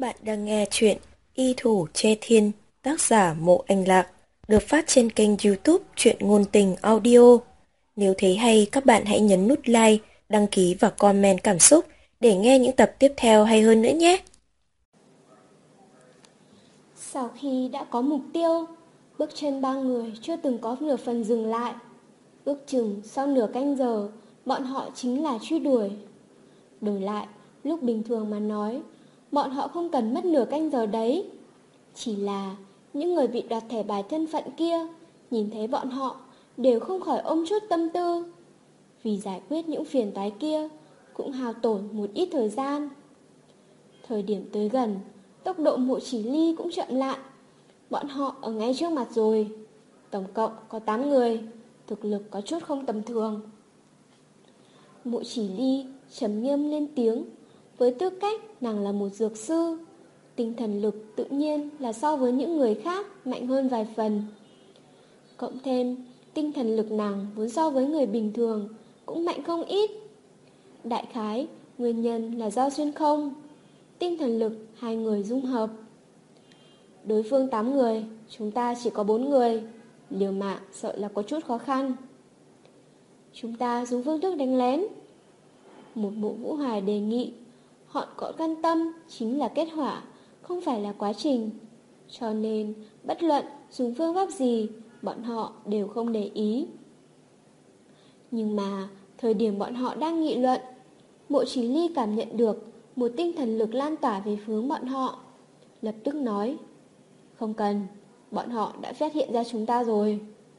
bạn đang nghe chuyện Y Thủ Che Thiên, tác giả Mộ Anh Lạc, được phát trên kênh YouTube Truyện Ngôn Tình Audio. Nếu thấy hay, các bạn hãy nhấn nút like, đăng ký và comment cảm xúc để nghe những tập tiếp theo hay hơn nữa nhé. Sau khi đã có mục tiêu, bước chân ba người chưa từng có nửa phần dừng lại. Ước chừng sau nửa canh giờ, bọn họ chính là truy đuổi. Đổi lại, lúc bình thường mà nói, bọn họ không cần mất nửa canh giờ đấy. Chỉ là những người bị đoạt thẻ bài thân phận kia, nhìn thấy bọn họ đều không khỏi ôm chút tâm tư. Vì giải quyết những phiền toái kia, cũng hao tổn một ít thời gian. Thời điểm tới gần, tốc độ Mộ Chỉ Ly cũng chậm lại. Bọn họ ở ngay trước mặt rồi. Tổng cộng có 8 người, thực lực có chút không tầm thường. Mộ Chỉ Ly trầm nghiêm lên tiếng. Với tư cách nàng là một dược sư, tinh thần lực tự nhiên là so với những người khác mạnh hơn vài phần. Cộng thêm tinh thần lực nàng vốn so với người bình thường cũng mạnh không ít. Đại khái nguyên nhân là do xuyên không, tinh thần lực hai người dung hợp. Đối phương 8 người, chúng ta chỉ có 4 người, liều mạng sợ là có chút khó khăn. Chúng ta dùng phương thức đánh lén. Một Mộ Vũ Hoài đề nghị. Họ có căn tâm chính là kết quả, không phải là quá trình. Cho nên bất luận dùng phương pháp gì, bọn họ đều không để ý. Nhưng mà thời điểm bọn họ đang nghị luận, Mộ Chỉ Ly cảm nhận được một tinh thần lực lan tỏa về hướng bọn họ. Lập tức nói: không cần, bọn họ đã phát hiện ra chúng ta rồi.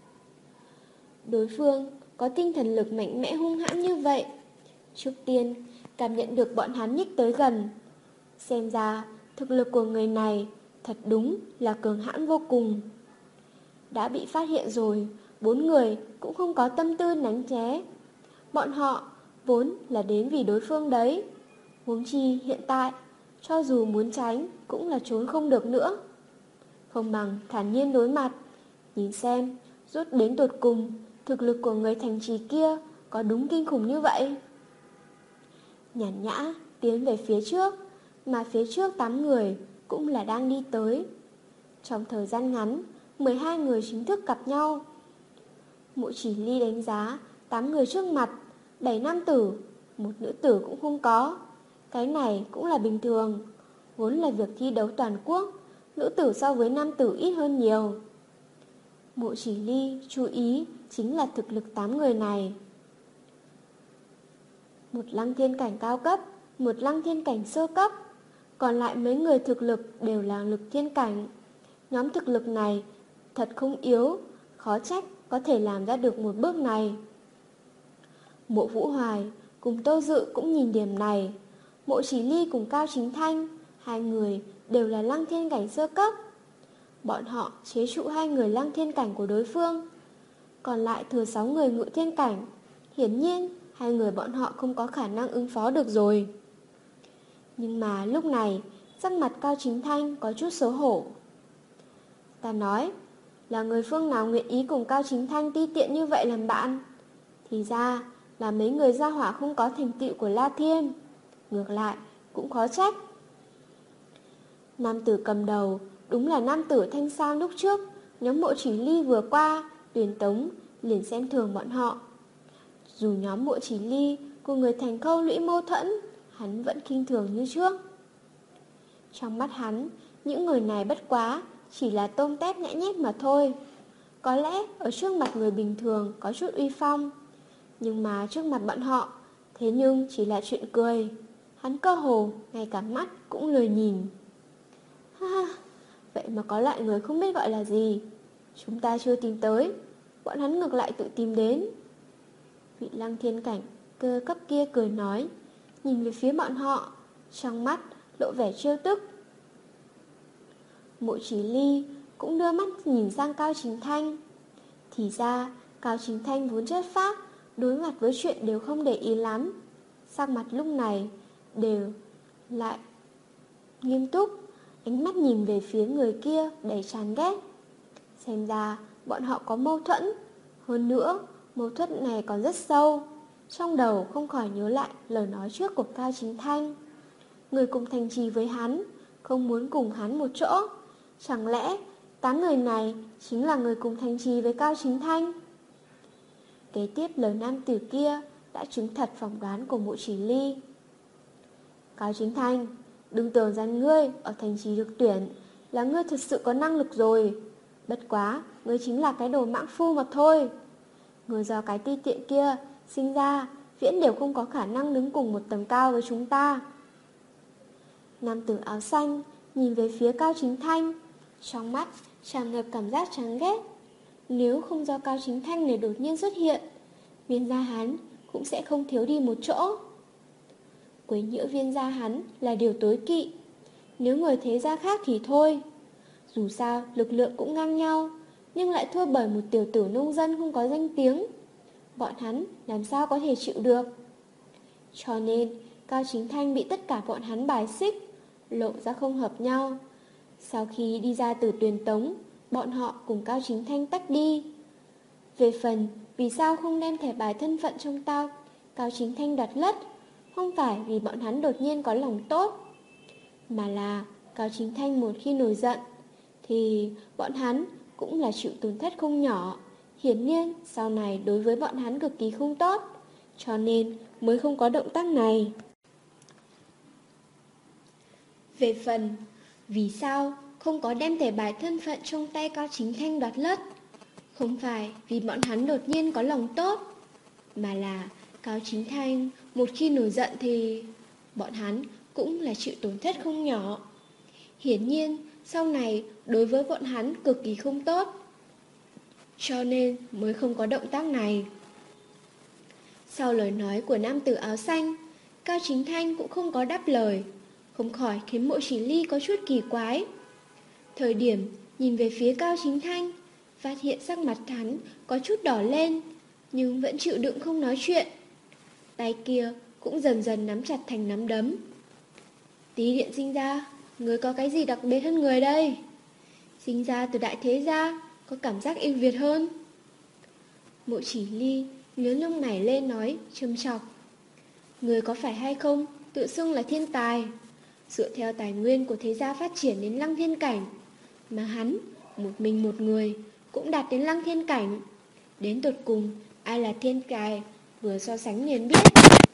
Đối phương có tinh thần lực mạnh mẽ hung hãn như vậy, trước tiên cảm nhận được bọn hắn nhích tới gần. Xem ra thực lực của người này thật đúng là cường hãn vô cùng. Đã bị phát hiện rồi, 4 người cũng không có tâm tư đánh né. Bọn họ vốn là đến vì đối phương đấy. Huống chi hiện tại, cho dù muốn tránh cũng là trốn không được nữa. Không bằng thản nhiên đối mặt, nhìn xem rốt đến tột cùng thực lực của người thành trì kia có đúng kinh khủng như vậy. Nhàn nhã tiến về phía trước, mà phía trước 8 người cũng là đang đi tới. Trong thời gian ngắn, 12 người chính thức gặp nhau. Mộ Chỉ Ly đánh giá 8 người trước mặt, 7 nam tử, một nữ tử cũng không có. Cái này cũng là bình thường. Vốn là việc thi đấu toàn quốc, nữ tử so với nam tử ít hơn nhiều. Mộ Chỉ Ly chú ý chính là thực lực 8 người này. Một lăng thiên cảnh cao cấp, một lăng thiên cảnh sơ cấp, còn lại mấy người thực lực đều là lực thiên cảnh. Nhóm thực lực này thật không yếu, khó trách có thể làm ra được một bước này. Mộ Vũ Hoài cùng Tô Dự cũng nhìn điểm này. Mộ Chỉ Ly cùng Cao Chính Thanh, hai người đều là lăng thiên cảnh sơ cấp. Bọn họ chế trụ 2 người lăng thiên cảnh của đối phương, còn lại thừa 6 người ngự thiên cảnh. Hiển nhiên 2 người bọn họ không có khả năng ứng phó được rồi. Nhưng mà lúc này sắc mặt Cao Chính Thanh có chút xấu hổ. Ta nói, là người phương nào nguyện ý cùng Cao Chính Thanh ti tiện như vậy làm bạn? Thì ra là mấy người gia hỏa không có thành tựu của La Thiên. Ngược lại cũng khó trách. Nam tử cầm đầu đúng là nam tử thanh sam lúc trước nhóm Mộ Chỉ Ly vừa qua tuyển tống liền xem thường bọn họ. Dù nhóm Mộ Chỉ Ly cùng người thành Khâu lũy mâu thuẫn, hắn vẫn khinh thường như trước. Trong mắt hắn, những người này bất quá chỉ là tôm tép nhãi nhép mà thôi. Có lẽ ở trước mặt người bình thường có chút uy phong, nhưng mà trước mặt bọn họ, thế nhưng chỉ là chuyện cười. Hắn cơ hồ ngay cả mắt cũng lười nhìn. Ha, vậy mà có loại người không biết gọi là gì. Chúng ta chưa tìm tới, bọn hắn ngược lại tự tìm đến. Vị lăng thiên cảnh cơ cấp kia cười nói, nhìn về phía bọn họ, trong mắt lộ vẻ trêu tức. Mộ Chỉ Ly cũng đưa mắt nhìn sang Cao Chính Thanh. Thì ra Cao Chính Thanh vốn chất phác, đối mặt với chuyện đều không để ý lắm. Sắc mặt lúc này đều lại nghiêm túc, ánh mắt nhìn về phía người kia đầy chán ghét. Xem ra bọn họ có mâu thuẫn. Hơn nữa mâu thuẫn này còn rất sâu. Trong đầu không khỏi nhớ lại lời nói trước của Cao Chính Thanh. Người cùng thành trì với hắn, không muốn cùng hắn một chỗ. Chẳng lẽ 8 người này chính là người cùng thành trì với Cao Chính Thanh? Kế tiếp lời nam tử kia đã chứng thật phỏng đoán của Mộ Chỉ Ly. Cao Chính Thanh, đừng tưởng rằng ngươi ở thành trì được tuyển là ngươi thật sự có năng lực rồi. Bất quá, ngươi chính là cái đồ mãng phu mà thôi. Ngươi do cái ti tiện kia sinh ra, viễn đều không có khả năng đứng cùng một tầm cao với chúng ta. Nam tử áo xanh nhìn về phía Cao Chính Thanh, trong mắt tràn ngập cảm giác chán ghét. Nếu không do Cao Chính Thanh này đột nhiên xuất hiện, viên gia hắn cũng sẽ không thiếu đi một chỗ. Quấy nhiễu viên gia hắn là điều tối kỵ. Nếu người thế gia khác thì thôi, dù sao lực lượng cũng ngang nhau, nhưng lại thua bởi một tiểu tử nông dân không có danh tiếng. Bọn hắn làm sao có thể chịu được? Cho nên Cao Chính Thanh bị tất cả bọn hắn bài xích, lộ ra không hợp nhau. Sau khi đi ra từ Tuyền Tống, bọn họ cùng Cao Chính Thanh tách đi. Về phần vì sao không đem thẻ bài thân phận trong tay Cao Chính Thanh đoạt lất, không phải vì bọn hắn đột nhiên có lòng tốt, mà là Cao Chính Thanh một khi nổi giận thì bọn hắn cũng là chịu tổn thất không nhỏ. Hiển nhiên sau này đối với bọn hắn cực kỳ không tốt, cho nên mới không có động tác này. Về phần vì sao không có đem thẻ bài thân phận trong tay Cao Chính Thanh đoạt lất, không phải vì bọn hắn đột nhiên có lòng tốt, mà là Cao Chính Thanh một khi nổi giận thì bọn hắn cũng là chịu tổn thất không nhỏ. Hiển nhiên sau này đối với bọn hắn cực kỳ không tốt, cho nên mới không có động tác này. Sau lời nói của nam tử áo xanh, Cao Chính Thanh cũng không có đáp lời, không khỏi khiến Mộ Chỉ Ly có chút kỳ quái. Thời điểm nhìn về phía Cao Chính Thanh, phát hiện sắc mặt hắn có chút đỏ lên, nhưng vẫn chịu đựng không nói chuyện. Tay kia cũng dần dần nắm chặt thành nắm đấm. Tí điện sinh ra, người có cái gì đặc biệt hơn người đây? Sinh ra từ đại thế gia, có cảm giác ưu việt hơn. Mộ Chỉ Ly nhướng lông mày lên nói châm chọc. Người có phải hay không tự xưng là thiên tài, dựa theo tài nguyên của thế gia phát triển đến lăng thiên cảnh, mà hắn một mình một người cũng đạt đến lăng thiên cảnh. Đến tột cùng ai là thiên tài, vừa so sánh liền biết.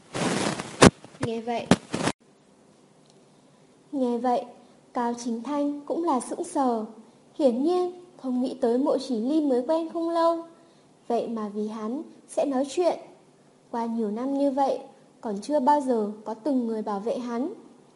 Nghe vậy Cao Chính Thanh cũng là sững sờ. Hiển nhiên không nghĩ tới Mộ Chỉ Ly mới quen không lâu, vậy mà vì hắn sẽ nói chuyện. Qua nhiều năm như vậy, còn chưa bao giờ có từng người bảo vệ hắn.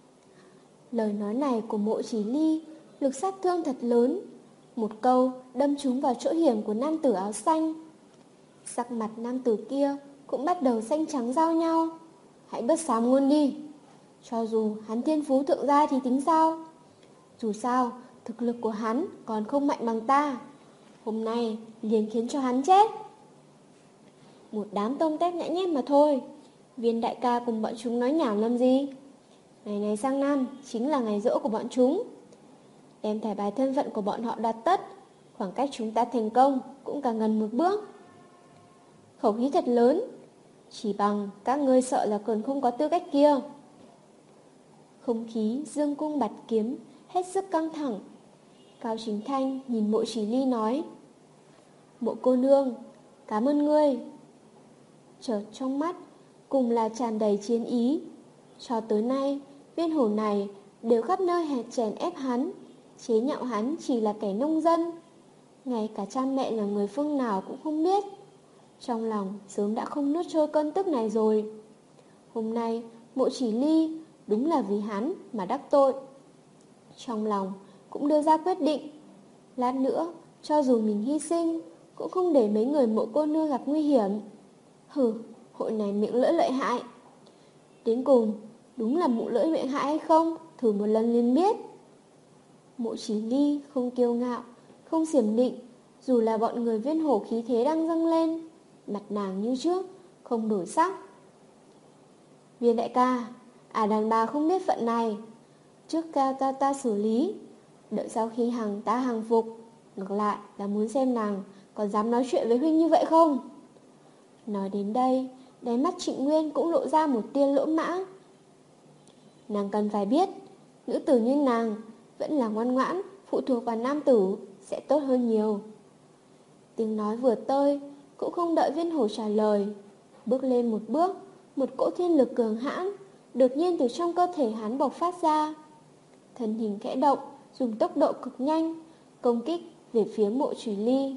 Lời nói này của Mộ Chỉ Ly lực sát thương thật lớn, một câu đâm trúng vào chỗ hiểm của nam tử áo xanh. Sắc mặt nam tử kia cũng bắt đầu xanh trắng giao nhau. Hãy bớt sám ngôn đi. Cho dù hắn thiên phú thượng gia thì tính sao? Dù sao thực lực của hắn còn không mạnh bằng ta. Hôm nay liền khiến cho hắn chết. Một đám tôm tép nhãi nhép mà thôi. Viên đại ca cùng bọn chúng nói nhảm làm gì? Ngày này sang năm chính là ngày giỗ của bọn chúng. Đem thẻ bài thân phận của bọn họ đặt tất, khoảng cách chúng ta thành công cũng càng gần một bước. Khẩu khí thật lớn, chỉ bằng các ngươi sợ là còn không có tư cách kia. Không khí dương cung bạt kiếm hết sức căng thẳng. Cao Chính Thanh nhìn Mộ Chỉ Ly nói: Mộ cô nương, cảm ơn ngươi. Chợt trong mắt cùng là tràn đầy chiến ý. Cho tới nay viên hổ này đều khắp nơi chèn ép hắn, chế nhạo hắn chỉ là kẻ nông dân, ngay cả cha mẹ là người phương nào cũng không biết. Trong lòng sớm đã không nuốt trôi cơn tức này rồi. Hôm nay Mộ Chỉ Ly đúng là vì hắn mà đắc tội. Trong lòng cũng đưa ra quyết định, lát nữa cho dù mình hy sinh cũng không để mấy người Mộ cô nương gặp nguy hiểm. Hừ, hội này miệng lưỡi lợi hại. Đến cùng đúng là mụ lưỡi miệng hại hay không, thử một lần liền biết. Mộ Chỉ Ly không kiêu ngạo, không xiểm định. Dù là bọn người viên hổ khí thế đang dâng lên, mặt nàng như trước không đổi sắc. Viên đại ca, đàn bà không biết phận này, trước ta xử lý, đợi sau khi ta hàng phục, ngược lại là muốn xem nàng còn dám nói chuyện với huynh như vậy không. Nói đến đây, đáy mắt Trịnh Nguyên cũng lộ ra một tia lỗ mãng. Nàng cần phải biết, nữ tử như nàng vẫn là ngoan ngoãn, phụ thuộc vào nam tử, sẽ tốt hơn nhiều. Tiếng nói vừa tơi, cũng không đợi Viên Hổ trả lời. Bước lên một bước, một cỗ thiên lực cường hãn đột nhiên từ trong cơ thể hắn bộc phát ra. Thân hình khẽ động, dùng tốc độ cực nhanh, công kích về phía Mộ Chủy Ly.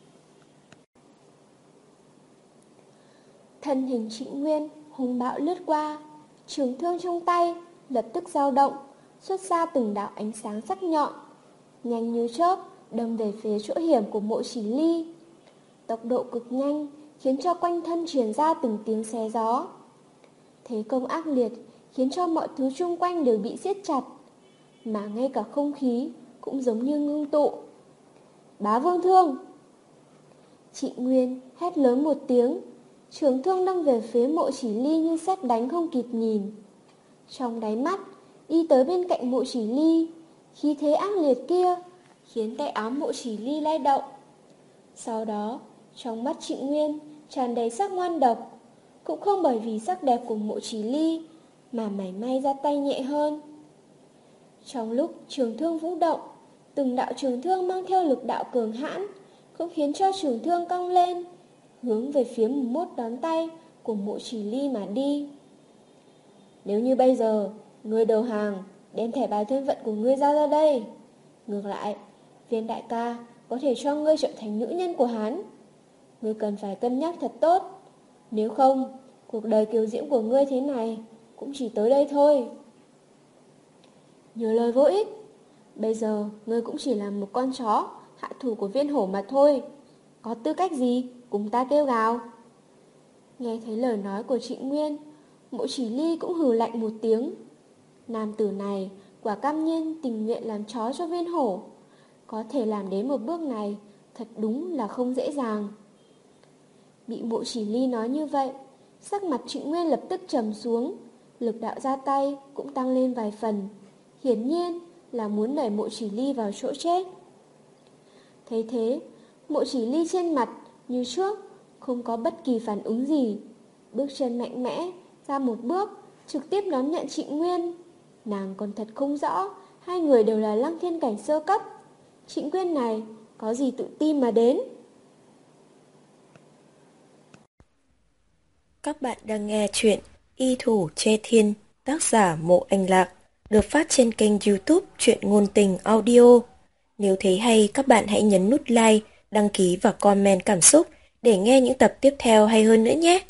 Thân hình Trịnh Nguyên hung bạo lướt qua, trường thương trong tay lập tức dao động, xuất ra từng đạo ánh sáng sắc nhọn, nhanh như chớp đâm về phía chỗ hiểm của Mộ Chủy Ly. Tốc độ cực nhanh khiến cho quanh thân truyền ra từng tiếng xé gió. Thế công ác liệt khiến cho mọi thứ xung quanh đều bị siết chặt, mà ngay cả không khí cũng giống như ngưng tụ. Bá Vương Thương! Trịnh Nguyên hét lớn một tiếng, trường thương đâm về phía Mộ Chủy Ly như sét đánh không kịp nhìn. Trong đáy mắt, đi tới bên cạnh Mộ Chủy Ly, khí thế ác liệt kia khiến tay áo Mộ Chủy Ly lay động. Sau đó, trong mắt Trịnh Nguyên tràn đầy sắc ngoan độc, cũng không bởi vì sắc đẹp của Mộ Chủy Ly mà mảy may ra tay nhẹ hơn. Trong lúc trường thương vũ động, từng đạo trường thương mang theo lực đạo cường hãn cũng khiến cho trường thương cong lên, hướng về phía mốt đón tay của Mộ Chủy Ly mà đi. Nếu như bây giờ ngươi đầu hàng, đem thẻ bài thân phận của ngươi ra đây. Ngược lại, Viên đại ca có thể cho ngươi trở thành nữ nhân của hắn. Ngươi cần phải cân nhắc thật tốt. Nếu không, cuộc đời kiều diễm của ngươi thế này cũng chỉ tới đây thôi. Nhiều lời vô ích. Bây giờ ngươi cũng chỉ là một con chó hạ thủ của Viên Hổ mà thôi. Có tư cách gì cùng ta kêu gào? Nghe thấy lời nói của Trịnh Nguyên, Mộ Chủy Ly cũng hừ lạnh một tiếng. Nam tử này quả cam nhiên tình nguyện làm chó cho Viên Hổ. Có thể làm đến một bước này thật đúng là không dễ dàng. Bị Mộ Chủy Ly nói như vậy, sắc mặt Trịnh Nguyên lập tức trầm xuống, lực đạo ra tay cũng tăng lên vài phần. Hiển nhiên là muốn đẩy Mộ Chủy Ly vào chỗ chết. Thấy thế, Mộ Chủy Ly trên mặt như trước không có bất kỳ phản ứng gì, bước chân mạnh mẽ ra một bước, trực tiếp đón nhận Trịnh Nguyên. Nàng còn thật không rõ hai người đều là Lăng Thiên cảnh sơ cấp. Trịnh Nguyên này có gì tự tin mà đến. Các bạn đang nghe chuyện Y Thủ Che Thiên, tác giả Mộ Anh Lạc, được phát trên kênh YouTube Truyện Ngôn Tình Audio. Nếu thấy hay, các bạn hãy nhấn nút like, đăng ký và comment cảm xúc để nghe những tập tiếp theo hay hơn nữa nhé.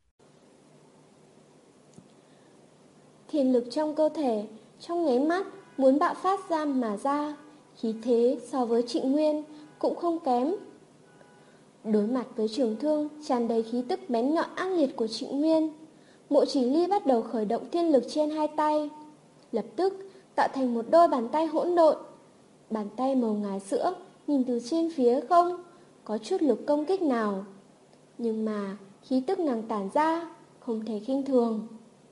Thiên lực trong cơ thể trong nháy mắt muốn bạo phát ra mà ra, khí thế so với Trịnh Nguyên cũng không kém. Đối mặt với trường thương tràn đầy khí tức bén nhọn ác liệt của Trịnh Nguyên, Mộ Chủy Ly bắt đầu khởi động thiên lực trên hai tay, lập tức tạo thành một đôi bàn tay hỗn độn. Bàn tay màu ngà sữa nhìn từ trên phía không có chút lực công kích nào, nhưng mà khí tức nàng tản ra không thể khinh thường.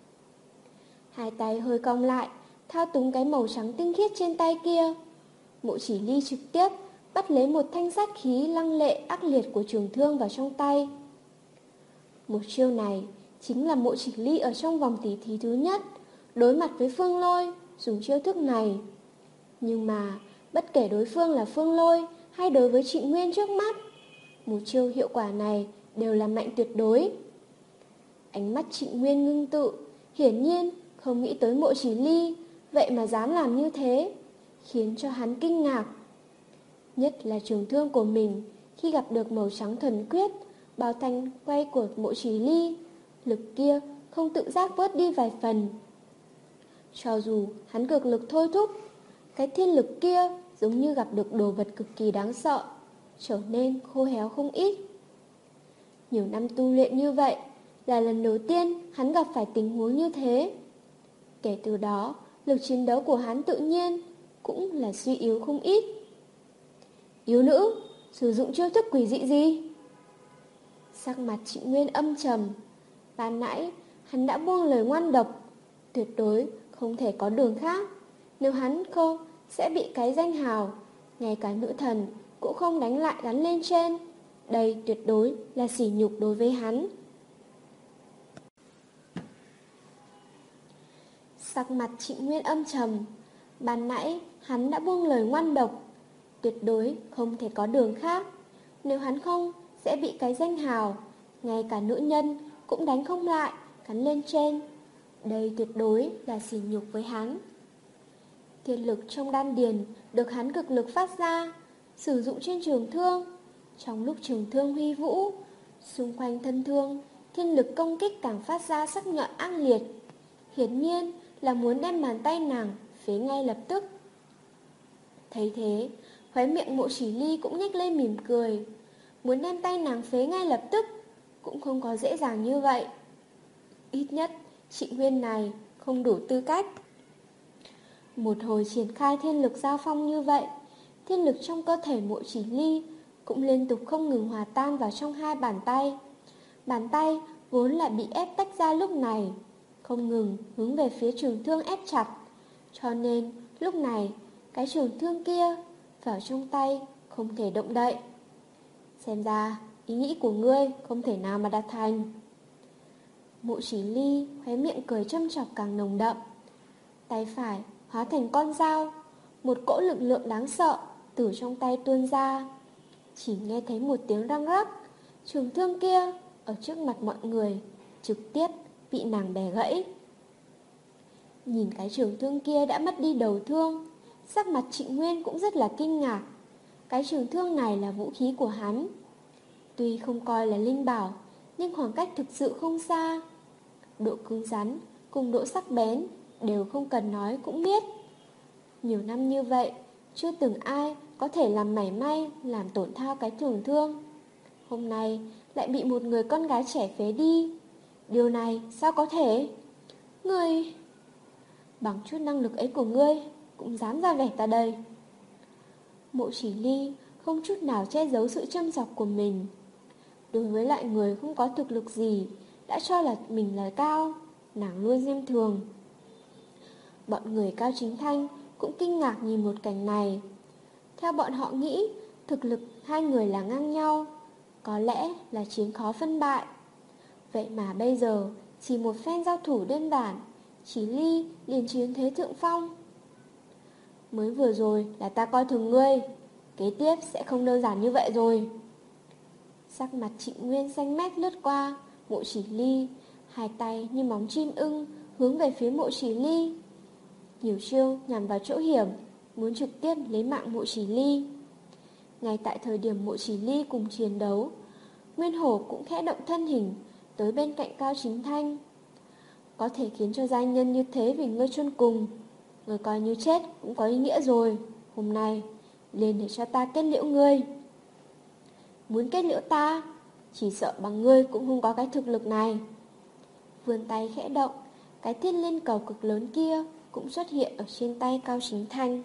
Hai tay hơi cong lại, thao túng cái màu trắng tinh khiết trên tay kia. Mộ Chủy Ly trực tiếp bắt lấy một thanh sát khí lăng lệ ác liệt của trường thương vào trong tay. Một chiêu này chính là Mộ Chủy Ly ở trong vòng tỉ thí thứ nhất đối mặt với Phương Lôi dùng chiêu thức này. Nhưng mà bất kể đối phương là Phương Lôi hay đối với Trịnh Nguyên trước mắt, một chiêu hiệu quả này đều là mạnh tuyệt đối. Ánh mắt Trịnh Nguyên ngưng tụ, hiển nhiên không nghĩ tới Mộ Chủy Ly vậy mà dám làm như thế, khiến cho hắn kinh ngạc. Nhất là trường thương của mình khi gặp được màu trắng thuần quyết bao thanh quay của Mộ Chủy Ly, lực kia không tự giác bớt đi vài phần. Cho dù hắn cực lực thôi thúc, cái thiên lực kia giống như gặp được đồ vật cực kỳ đáng sợ, trở nên khô héo không ít. Nhiều năm tu luyện như vậy, là lần đầu tiên hắn gặp phải tình huống như thế. Kể từ đó, lực chiến đấu của hắn tự nhiên cũng là suy yếu không ít. Yếu nữ, sử dụng chiêu thức quỷ dị gì? Sắc mặt Trịnh Nguyên âm trầm. Ban nãy, hắn đã buông lời ngoan độc, tuyệt đối không thể có đường khác. Nếu hắn không, sẽ bị cái danh hào, ngay cả nữ thần cũng không đánh lại gắn lên trên. Đây tuyệt đối là sỉ nhục đối với hắn. Sắc mặt Trịnh Nguyên âm trầm. Ban nãy Hắn đã buông lời ngoan độc, tuyệt đối không thể có đường khác. Nếu hắn không, sẽ bị cái danh hào, ngay cả nữ nhân cũng đánh không lại, cắn lên trên. Đây tuyệt đối là sỉ nhục với hắn. Thiên lực trong đan điền được hắn cực lực phát ra, sử dụng trên trường thương. Trong lúc trường thương huy vũ, xung quanh thân thương, thiên lực công kích càng phát ra sắc nhọn ác liệt. Hiển nhiên là muốn đem bàn tay nàng phế ngay lập tức. Thấy thế, khóe miệng Mộ Chỉ Ly cũng nhếch lên mỉm cười. Muốn đem tay nàng phế ngay lập tức cũng không có dễ dàng như vậy. Ít nhất Trịnh Nguyên này không đủ tư cách. Một hồi triển khai thiên lực giao phong như vậy, thiên lực trong cơ thể Mộ Chỉ Ly cũng liên tục không ngừng hòa tan vào trong hai bàn tay. Bàn tay vốn là bị ép tách ra lúc này, không ngừng hướng về phía trường thương ép chặt. Cho nên lúc này cái trường thương kia vào trong tay không thể động đậy. Xem ra ý nghĩ của ngươi không thể nào mà đạt thành. Mộ Chỉ Ly khóe miệng cười châm chọc càng nồng đậm. Tay phải hóa thành con dao, một cỗ lực lượng đáng sợ từ trong tay tuôn ra. Chỉ nghe thấy một tiếng răng rắc, trường thương kia ở trước mặt mọi người trực tiếp bị nàng bẻ gãy. Nhìn cái trường thương kia đã mất đi đầu thương, sắc mặt Trịnh Nguyên cũng rất là kinh ngạc. Cái trường thương này là vũ khí của hắn. Tuy không coi là linh bảo, nhưng khoảng cách thực sự không xa. Độ cứng rắn cùng độ sắc bén đều không cần nói cũng biết. Nhiều năm như vậy, chưa từng ai có thể làm mảy may làm tổn thao cái trường thương. Hôm nay lại bị một người con gái trẻ phế đi. Điều này sao có thể? Ngươi... Bằng chút năng lực ấy của ngươi cũng dám ra vẻ ta đây. Mộ Chỉ Ly không chút nào che giấu sự châm chọc của mình. Đối với loại người không có thực lực gì, đã cho là mình là cao, nàng luôn xem thường. Bọn người Cao Chính Thanh cũng kinh ngạc nhìn một cảnh này. Theo bọn họ nghĩ, thực lực hai người là ngang nhau, có lẽ là chiến khó phân bại. Vậy mà bây giờ chỉ một phen giao thủ đơn giản, Chỉ Ly liền chiếm thế thượng phong. Mới vừa rồi là ta coi thường ngươi, kế tiếp sẽ không đơn giản như vậy rồi. Sắc mặt Trịnh Nguyên xanh mét lướt qua Mộ Chỉ Ly, hai tay như móng chim ưng hướng về phía Mộ Chỉ Ly. Nhiều chiêu nhằm vào chỗ hiểm, muốn trực tiếp lấy mạng Mộ Chỉ Ly. Ngay tại thời điểm Mộ Chỉ Ly cùng chiến đấu, Nguyên Hổ cũng khẽ động thân hình tới bên cạnh Cao Chính Thanh. Có thể khiến cho giai nhân như thế vì ngươi chôn cùng, ngươi coi như chết cũng có ý nghĩa rồi. Hôm nay lên để cho ta kết liễu ngươi. Muốn kết liễu ta, chỉ sợ bằng ngươi cũng không có cái thực lực này. Vươn tay khẽ động, cái thiên liên cầu cực lớn kia cũng xuất hiện ở trên tay Cao Chính Thanh.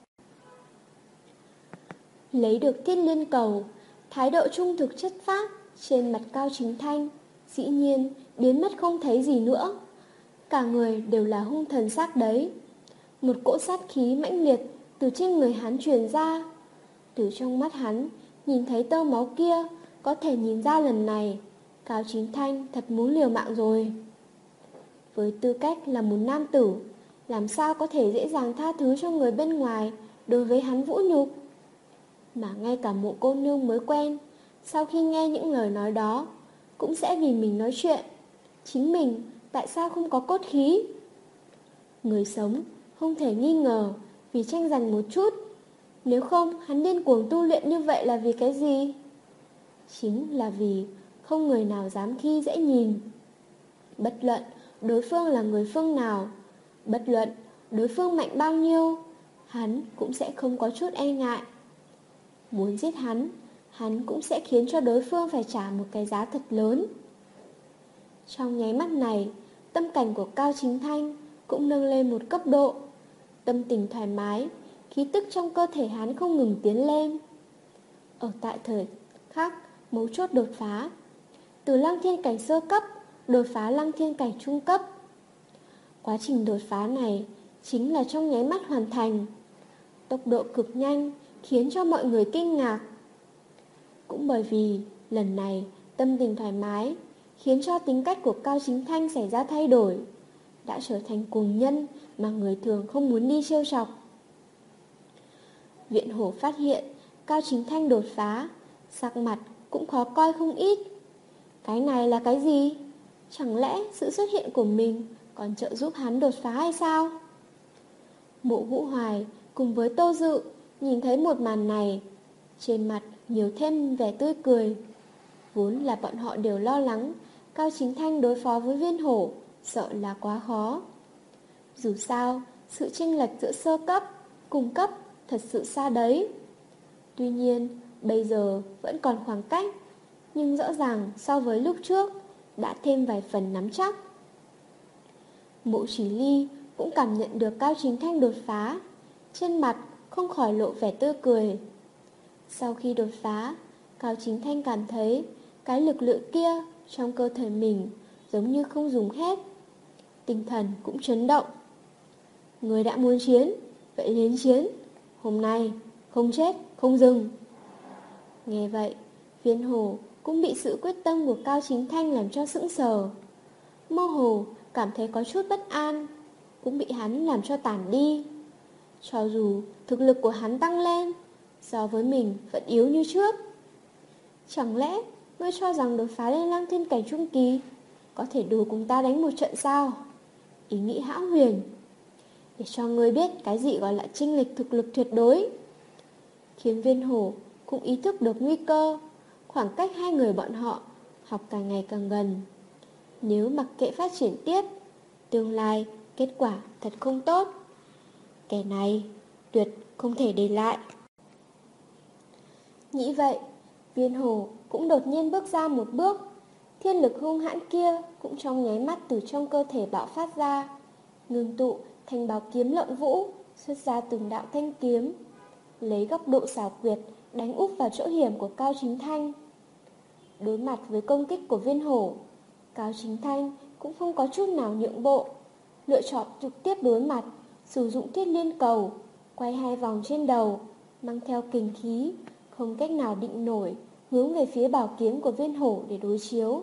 Lấy được thiên liên cầu, thái độ trung thực chất phác trên mặt Cao Chính Thanh dĩ nhiên biến mất không thấy gì nữa. Cả người đều là hung thần sắc đấy. Một cỗ sát khí mãnh liệt từ trên người hắn truyền ra. Từ trong mắt hắn nhìn thấy tơ máu kia, có thể nhìn ra lần này Cao Chính Thanh thật muốn liều mạng rồi. Với tư cách là một nam tử, làm sao có thể dễ dàng tha thứ cho người bên ngoài đối với hắn vũ nhục. Mà ngay cả Mộ cô nương mới quen, sau khi nghe những lời nói đó, cũng sẽ vì mình nói chuyện. Chính mình tại sao không có cốt khí? Người sống không thể nghi ngờ vì tranh giành một chút. Nếu không, hắn điên cuồng tu luyện như vậy là vì cái gì? Chính là vì không người nào dám khi dễ nhìn. Bất luận đối phương là người phương nào, bất luận đối phương mạnh bao nhiêu, hắn cũng sẽ không có chút e ngại. Muốn giết hắn cũng sẽ khiến cho đối phương phải trả một cái giá thật lớn. Trong nháy mắt này, tâm cảnh của Cao Chính Thanh cũng nâng lên một cấp độ. Tâm tình thoải mái, khí tức trong cơ thể hắn không ngừng tiến lên. Ở tại thời khắc mấu chốt đột phá, từ lăng thiên cảnh sơ cấp đột phá lăng thiên cảnh trung cấp. Quá trình đột phá này chính là trong nháy mắt hoàn thành. Tốc độ cực nhanh khiến cho mọi người kinh ngạc. Cũng bởi vì lần này tâm tình thoải mái khiến cho tính cách của Cao Chính Thanh xảy ra thay đổi, đã trở thành cuồng nhân mà người thường không muốn đi trêu chọc. Viện Hổ phát hiện Cao Chính Thanh đột phá, sắc mặt cũng khó coi không ít. Cái này là cái gì? Chẳng lẽ sự xuất hiện của mình còn trợ giúp hắn đột phá hay sao? Mộ Vũ Hoài cùng với Tô Dự nhìn thấy một màn này, trên mặt nhiều thêm vẻ tươi cười. Vốn là bọn họ đều lo lắng Cao Chính Thanh đối phó với Viên Hổ sợ là quá khó. Dù sao, sự chênh lệch giữa sơ cấp, cùng cấp thật sự xa đấy. Tuy nhiên, bây giờ vẫn còn khoảng cách, nhưng rõ ràng so với lúc trước đã thêm vài phần nắm chắc. Mộ Chỉ Ly cũng cảm nhận được Cao Chính Thanh đột phá, trên mặt không khỏi lộ vẻ tươi cười. Sau khi đột phá, Cao Chính Thanh cảm thấy cái lực lượng kia trong cơ thể mình giống như không dùng hết. Tinh thần cũng chấn động. Người đã muốn chiến, vậy đến chiến. Hôm nay, không chết, không dừng. Nghe vậy, Viên Hổ cũng bị sự quyết tâm của Cao Chính Thanh làm cho sững sờ. Mơ hồ cảm thấy có chút bất an, cũng bị hắn làm cho tản đi. Cho dù thực lực của hắn tăng lên, so với mình vẫn yếu như trước. Chẳng lẽ ngươi cho rằng đột phá lên Lăng Thiên cảnh trung kỳ có thể đủ cùng ta đánh một trận sao? Ý nghĩ hão huyền. Để cho ngươi biết cái gì gọi là chênh lệch thực lực tuyệt đối. Khiến Viên Hổ cũng ý thức được nguy cơ, khoảng cách hai người bọn họ học càng ngày càng gần. Nếu mặc kệ phát triển tiếp, tương lai kết quả thật không tốt. Kẻ này tuyệt không thể để lại. Nghĩ vậy, Viên Hổ cũng đột nhiên bước ra một bước. Thiên lực hung hãn kia cũng trong nháy mắt từ trong cơ thể bạo phát ra, ngưng tụ thành bảo kiếm Lợn Vũ, xuất ra từng đạo thanh kiếm, lấy góc độ xảo quyệt đánh úp vào chỗ hiểm của Cao Chính Thanh. Đối mặt với công kích của Viên Hổ, Cao Chính Thanh cũng không có chút nào nhượng bộ, lựa chọn trực tiếp đối mặt, sử dụng Thiết Liên Cầu, quay 2 vòng trên đầu, mang theo kình khí, không cách nào định nổi, hướng về phía bảo kiếm của Viên Hổ để đối chiếu.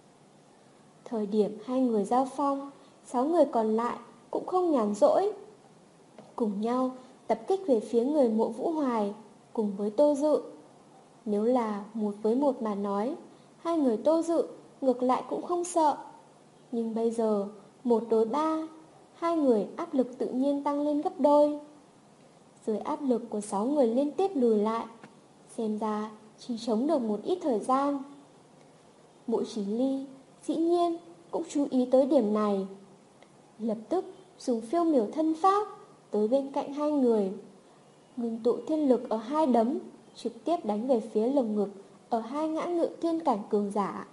Thời điểm hai người giao phong, 6 người còn lại cũng không nhàn rỗi, cùng nhau tập kích về phía người Mộ Vũ Hoài cùng với Tô Dự. Nếu là 1 với 1 mà nói, hai người Tô Dự ngược lại cũng không sợ. Nhưng bây giờ 1 đối 3, hai người áp lực tự nhiên tăng lên gấp đôi. Dưới áp lực của 6 người liên tiếp lùi lại, xem ra chỉ chống được một ít thời gian. Mộ Chỉ Ly dĩ nhiên cũng chú ý tới điểm này, lập tức dùng phiêu miểu thân pháp tới bên cạnh hai người, ngưng tụ thiên lực ở 2 đấm, trực tiếp đánh về phía lồng ngực ở 2 ngã ngự thiên cảnh cường giả.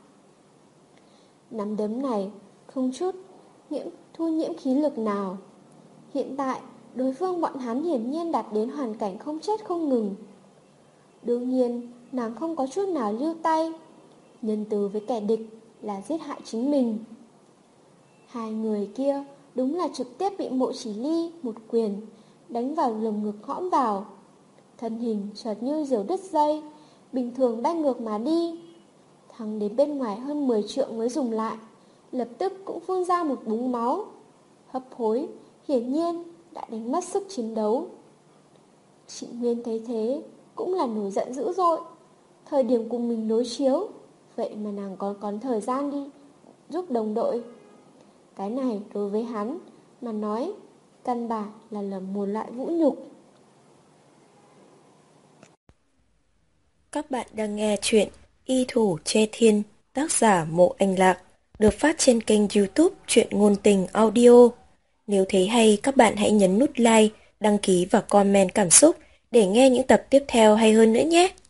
Nắm đấm này không chút thu nhiễm khí lực nào. Hiện tại đối phương bọn hắn hiển nhiên đạt đến hoàn cảnh không chết không ngừng. Đương nhiên nàng không có chút nào lưu tay, nhân từ với kẻ địch là giết hại chính mình. Hai người kia đúng là trực tiếp bị Mộ Chỉ Ly một quyền đánh vào lồng ngực hõm vào. Thân hình chợt như diều đứt dây, bình thường bay ngược mà đi. Thắng đến bên ngoài hơn 10 trượng mới dừng lại, lập tức cũng phun ra một búng máu. Hấp hối, hiển nhiên đã đánh mất sức chiến đấu. Chị Nguyên thấy thế cũng là nổi giận dữ dội. Thời điểm cùng mình đối chiếu, vậy mà nàng còn thời gian đi giúp đồng đội. Cái này đối với hắn mà nói, căn bản là một loại vũ nhục. Các bạn đang nghe chuyện Y Thủ Che Thiên, tác giả Mộ Anh Lạc, được phát trên kênh YouTube Truyện Ngôn Tình Audio. Nếu thấy hay, các bạn hãy nhấn nút like, đăng ký và comment cảm xúc để nghe những tập tiếp theo hay hơn nữa nhé.